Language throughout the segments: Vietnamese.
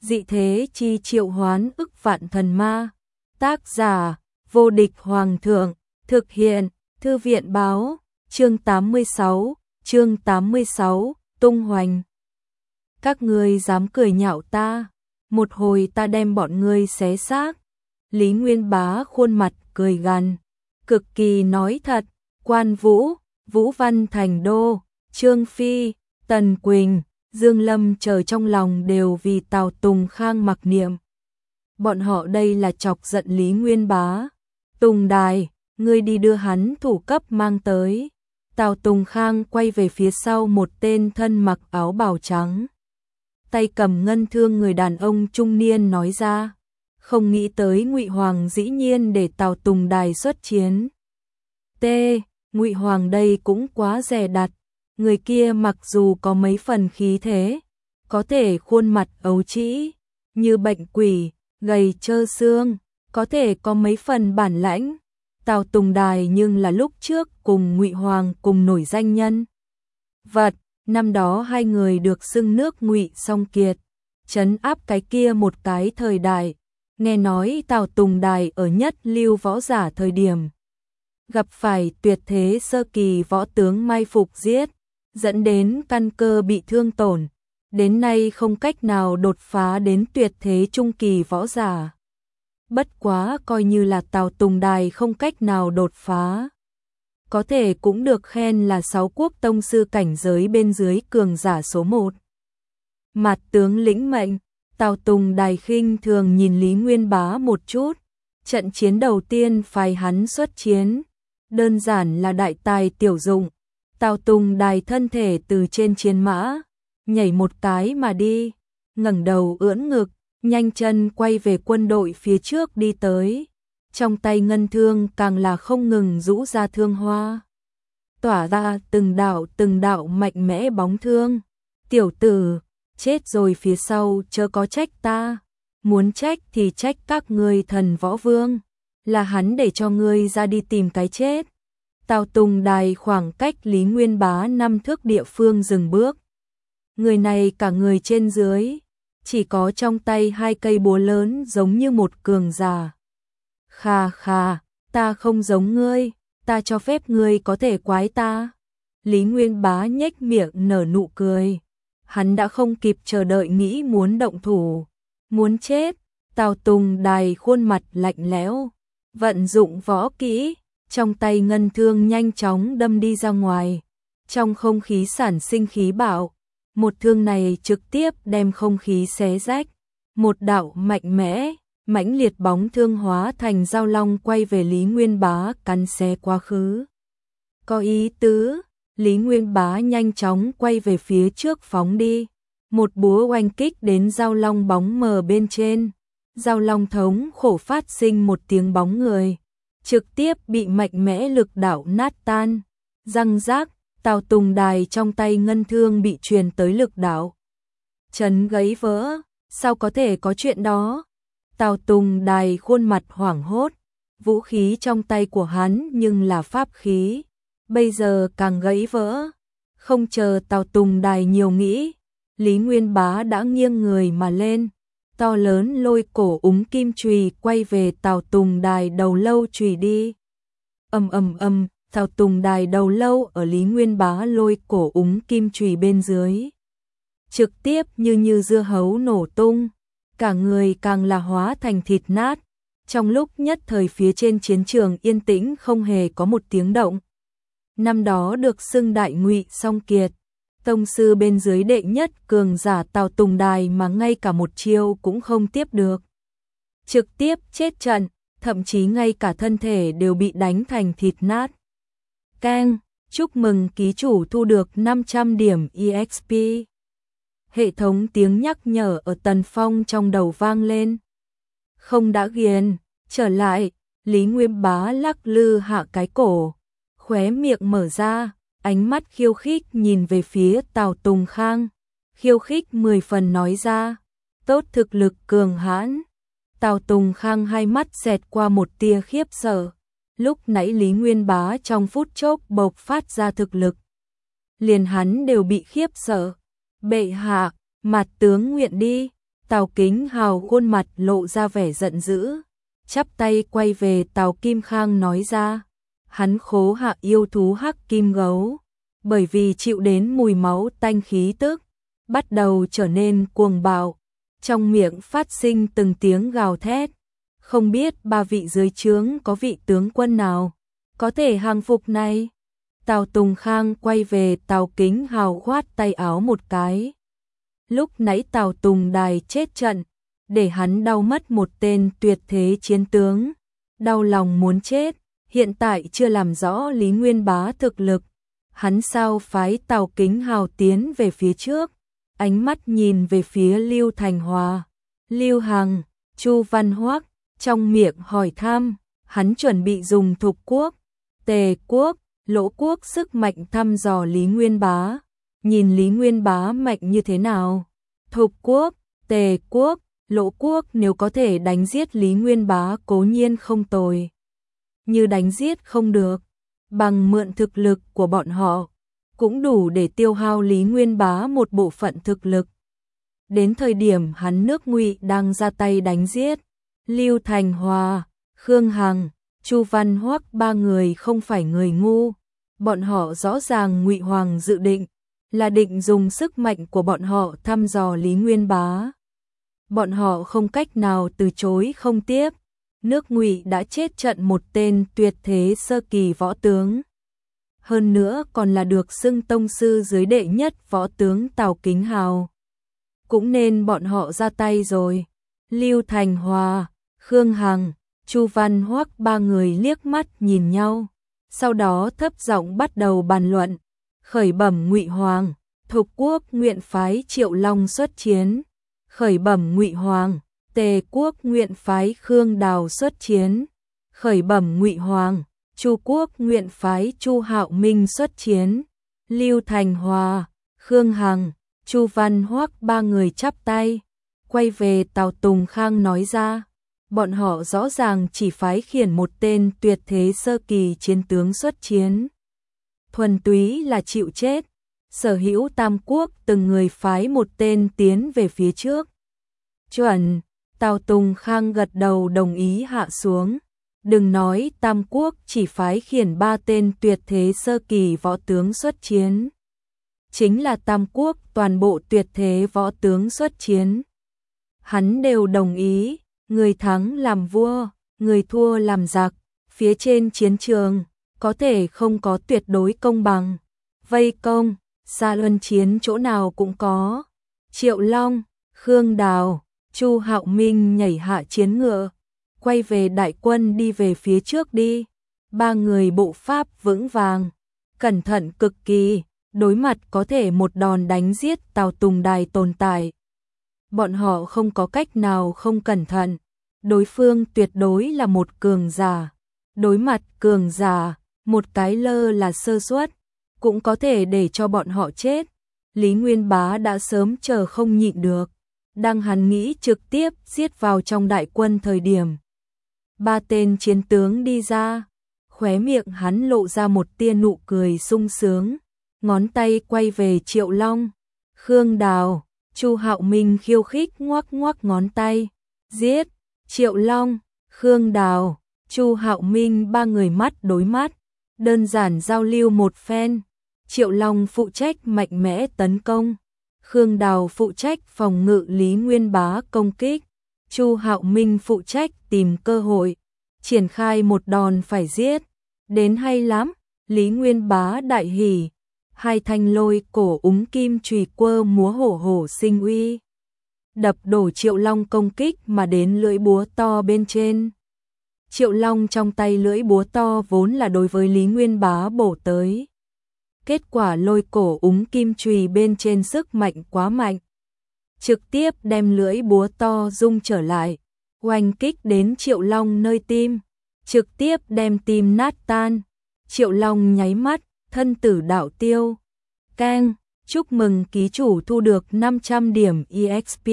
dị thế chi triệu hoán ức vạn thần ma. Tác giả, vô địch hoàng thượng, thực hiện, thư viện báo, chương 86, tung hoành. Các ngươi dám cười nhạo ta, một hồi ta đem bọn ngươi xé xác. Lý Nguyên Bá khuôn mặt cười gằn, cực kỳ nói thật, Quan Vũ, Vũ Văn Thành Đô, Trương Phi, Tần Quỳnh, Dương Lâm chờ trong lòng đều vì Tào Tùng Khang mặc niệm. Bọn họ đây là chọc giận Lý Nguyên Bá. Tùng Đài, ngươi đi đưa hắn thủ cấp mang tới. Tào Tùng Khang quay về phía sau một tên thân mặc áo bào trắng, tay cầm ngân thương người đàn ông trung niên nói ra. Không nghĩ tới Ngụy Hoàng dĩ nhiên để Tào Tùng Đài xuất chiến. Ngụy Hoàng đây cũng quá dè đặt. Người kia mặc dù có mấy phần khí thế, có thể khuôn mặt ấu trĩ, như bệnh quỷ, gầy trơ xương, có thể có mấy phần bản lãnh. Tào Tùng Đài nhưng là lúc trước cùng Ngụy Hoàng cùng nổi danh nhân vật, năm đó hai người được xưng nước Ngụy song kiệt, trấn áp cái kia một cái thời đại. Nghe nói Tào Tùng Đài ở nhất lưu võ giả thời điểm gặp phải tuyệt thế sơ kỳ võ tướng mai phục giết, dẫn đến căn cơ bị thương tổn, đến nay không cách nào đột phá đến tuyệt thế trung kỳ võ giả. Bất quá coi như là Tào Tùng Đài không cách nào đột phá, có thể cũng được khen là 6 quốc tông sư cảnh giới bên dưới cường giả số 1. Mặt tướng lĩnh mệnh. Tào Tùng Đài khinh thường nhìn Lý Nguyên Bá một chút. Trận chiến đầu tiên phái hắn xuất chiến, đơn giản là đại tài tiểu dụng. Tào Tùng Đài thân thể từ trên chiến mã nhảy một cái mà đi, ngẩng đầu ưỡn ngực, nhanh chân quay về quân đội phía trước đi tới. Trong tay ngân thương càng là không ngừng rũ ra thương hoa, tỏa ra từng đạo mạnh mẽ bóng thương. Tiểu tử, chết rồi phía sau chớ có trách ta, muốn trách thì trách các ngươi Thần Võ Vương, là hắn để cho ngươi ra đi tìm cái chết. Tào Tùng Đài khoảng cách Lý Nguyên Bá 5 thước địa phương dừng bước. Người này cả người trên dưới, chỉ có trong tay 2 cây búa lớn giống như một cường giả. Khà khà, ta không giống ngươi, ta cho phép ngươi có thể quái ta. Lý Nguyên Bá nhếch miệng nở nụ cười. Hắn đã không kịp chờ đợi nghĩ muốn động thủ, muốn chết. Tào Tùng Đài khuôn mặt lạnh lẽo, vận dụng võ kỹ, trong tay ngân thương nhanh chóng đâm đi ra ngoài. Trong không khí sản sinh khí bạo, một thương này trực tiếp đem không khí xé rách. Một đạo mạnh mẽ, mãnh liệt bóng thương hóa thành dao long quay về Lý Nguyên Bá cắn xé quá khứ. Có ý tứ. Lý Nguyên Bá nhanh chóng quay về phía trước phóng đi, một búa oanh kích đến dao long bóng mờ bên trên. Dao long thống khổ phát sinh một tiếng bóng người, trực tiếp bị mạnh mẽ lực đạo nát tan. Răng rác, Tào Tùng Đài trong tay ngân thương bị truyền tới lực đạo chấn gãy vỡ. Sao có thể có chuyện đó? Tào Tùng Đài khuôn mặt hoảng hốt, vũ khí trong tay của hắn nhưng là pháp khí, bây giờ càng gãy vỡ. Không chờ Tào Tùng Đài nhiều nghĩ, Lý Nguyên Bá đã nghiêng người mà lên, to lớn lôi cổ úng kim chùy quay về Tào Tùng Đài đầu lâu chùy đi. Tào Tùng Đài đầu lâu ở Lý Nguyên Bá lôi cổ úng kim chùy bên dưới, trực tiếp như dưa hấu nổ tung, cả người càng là hóa thành thịt nát. Trong lúc nhất thời phía trên chiến trường yên tĩnh không hề có một tiếng động. Năm đó được xưng đại Ngụy song kiệt, tông sư bên dưới đệ nhất cường giả Tào Tùng Đài mà ngay cả một chiêu cũng không tiếp được, trực tiếp chết trận, thậm chí ngay cả thân thể đều bị đánh thành thịt nát. Keng, chúc mừng ký chủ thu được 500 điểm EXP. Hệ thống tiếng nhắc nhở ở Tần Phong trong đầu vang lên. Không đã ghiền, trở lại. Lý Nguyên Bá lắc lư hạ cái cổ, khóe miệng mở ra, ánh mắt khiêu khích nhìn về phía Tào Tùng Khang, khiêu khích 10 phần nói ra, tốt thực lực cường hãn. Tào Tùng Khang hai mắt xẹt qua một tia khiếp sợ, lúc nãy Lý Nguyên Bá trong phút chốc bộc phát ra thực lực, liền hắn đều bị khiếp sợ. Bệ hạ, mặt tướng nguyện đi. Tào Kính Hào khuôn mặt lộ ra vẻ giận dữ, chắp tay quay về Tào Kim Khang nói ra, hắn khố hạ yêu thú hắc kim gấu, bởi vì chịu đến mùi máu tanh khí tức, bắt đầu trở nên cuồng bạo, trong miệng phát sinh từng tiếng gào thét, không biết ba vị dưới trướng có vị tướng quân nào có thể hàng phục này. Tào Tùng Khang quay về Tào Kính Hào khoát tay áo một cái. Lúc nãy Tào Tùng Đài chết trận, để hắn đau mất một tên tuyệt thế chiến tướng, đau lòng muốn chết, hiện tại chưa làm rõ Lý Nguyên Bá thực lực, hắn sao phái Tào Kính Hào tiến về phía trước, ánh mắt nhìn về phía Lưu Thành Hòa, Lưu Hằng, Chu Văn Hoắc, trong miệng hỏi thăm, hắn chuẩn bị dùng Thục Quốc, Tề Quốc, Lỗ Quốc sức mạnh thăm dò Lý Nguyên Bá, nhìn Lý Nguyên Bá mạnh như thế nào. Thục Quốc, Tề Quốc, Lỗ Quốc nếu có thể đánh giết Lý Nguyên Bá cố nhiên không tồi. Như đánh giết không được, bằng mượn thực lực của bọn họ, cũng đủ để tiêu hao Lý Nguyên Bá một bộ phận thực lực. Đến thời điểm hắn nước Ngụy đang ra tay đánh giết, Lưu Thành Hòa, Khương Hằng, Chu Văn Hoắc ba người không phải người ngu, bọn họ rõ ràng Ngụy Hoàng dự định là định dùng sức mạnh của bọn họ thăm dò Lý Nguyên Bá. Bọn họ không cách nào từ chối không tiếp, nước Ngụy đã chết trận một tên tuyệt thế sơ kỳ võ tướng. Hơn nữa còn là được xưng tông sư dưới đệ nhất võ tướng Tào Kính Hào. Cũng nên bọn họ ra tay rồi. Lưu Thành Hòa, Khương Hằng, Chu Văn Hoắc ba người liếc mắt nhìn nhau, sau đó thấp giọng bắt đầu bàn luận, khởi bẩm Ngụy Hoàng, Thục Quốc nguyện phái Triệu Long xuất chiến, khởi bẩm Ngụy Hoàng, Tề Quốc nguyện phái Khương Đào xuất chiến, khởi bẩm Ngụy Hoàng, Chu Quốc nguyện phái Chu Hạo Minh xuất chiến. Lưu Thành Hòa, Khương Hằng, Chu Văn Hoắc ba người chắp tay, quay về Tào Tùng Khang nói ra, bọn họ rõ ràng chỉ phái khiển một tên tuyệt thế sơ kỳ chiến tướng xuất chiến. Thuần túy là chịu chết, sở hữu Tam Quốc từng người phái một tên tiến về phía trước. Chuẩn, Tào Tùng Khang gật đầu đồng ý hạ xuống. Đừng nói Tam Quốc chỉ phái khiển 3 tên tuyệt thế sơ kỳ võ tướng xuất chiến. Chính là Tam Quốc toàn bộ tuyệt thế võ tướng xuất chiến. Hắn đều đồng ý, người thắng làm vua, người thua làm giặc, phía trên chiến trường, có thể không có tuyệt đối công bằng. Vây công, xa luân chiến chỗ nào cũng có. Triệu Long, Khương Đào, Chu Hạo Minh nhảy hạ chiến ngựa, quay về đại quân đi về phía trước đi. Ba người bộ pháp vững vàng, cẩn thận cực kỳ, đối mặt có thể một đòn đánh giết Tào Tùng Đài tồn tại. Bọn họ không có cách nào không cẩn thận, đối phương tuyệt đối là một cường giả. Đối mặt cường giả, một cái lơ là sơ suất, cũng có thể để cho bọn họ chết. Lý Nguyên Bá đã sớm chờ không nhịn được, đang hắn nghĩ trực tiếp giết vào trong đại quân thời điểm. 3 tên chiến tướng đi ra, khóe miệng hắn lộ ra một tia nụ cười sung sướng, ngón tay quay về Triệu Long, Khương Đào, Chu Hạo Minh khiêu khích ngoắc ngoắc ngón tay, giết. Triệu Long, Khương Đào, Chu Hạo Minh ba người mắt đối mắt, đơn giản giao lưu một phen. Triệu Long phụ trách mạnh mẽ tấn công, Khương Đào phụ trách phòng ngự Lý Nguyên Bá công kích, Chu Hạo Minh phụ trách tìm cơ hội, triển khai một đòn phải giết. Đến hay lắm, Lý Nguyên Bá đại hỉ, 2 thanh lôi cổ úng kim chùy quơ múa hổ hổ sinh uy, đập đổ Triệu Long công kích mà đến lưỡi búa to bên trên. Triệu Long trong tay lưỡi búa to vốn là đối với Lý Nguyên Bá bổ tới. Kết quả lôi cổ úng kim chùy bên trên sức mạnh quá mạnh, trực tiếp đem lưỡi búa to rung trở lại, oanh kích đến Triệu Long nơi tim, trực tiếp đem tim nát tan. Triệu Long nháy mắt, thân tử đạo tiêu. Keng, chúc mừng ký chủ thu được 500 điểm EXP.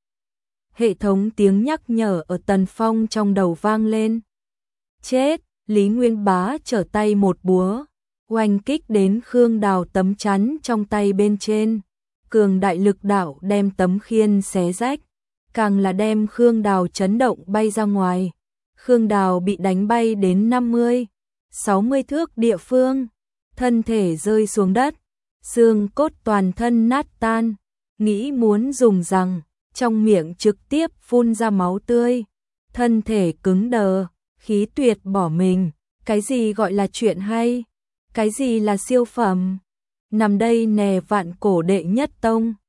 Hệ thống tiếng nhắc nhở ở Tần Phong trong đầu vang lên. Chết, Lý Nguyên Bá trở tay một búa, oanh kích đến Khương Đào tấm chắn trong tay bên trên. Cường đại lực đạo đem tấm khiên xé rách, càng là đem Khương Đào chấn động bay ra ngoài. Khương Đào bị đánh bay đến 50-60 thước địa phương, thân thể rơi xuống đất, xương cốt toàn thân nát tan, nghĩ muốn dùng răng, trong miệng trực tiếp phun ra máu tươi, thân thể cứng đờ, khí tuyệt bỏ mình. Cái gì gọi là chuyện hay? Cái gì là siêu phẩm? Nằm đây nè, vạn cổ đệ nhất tông.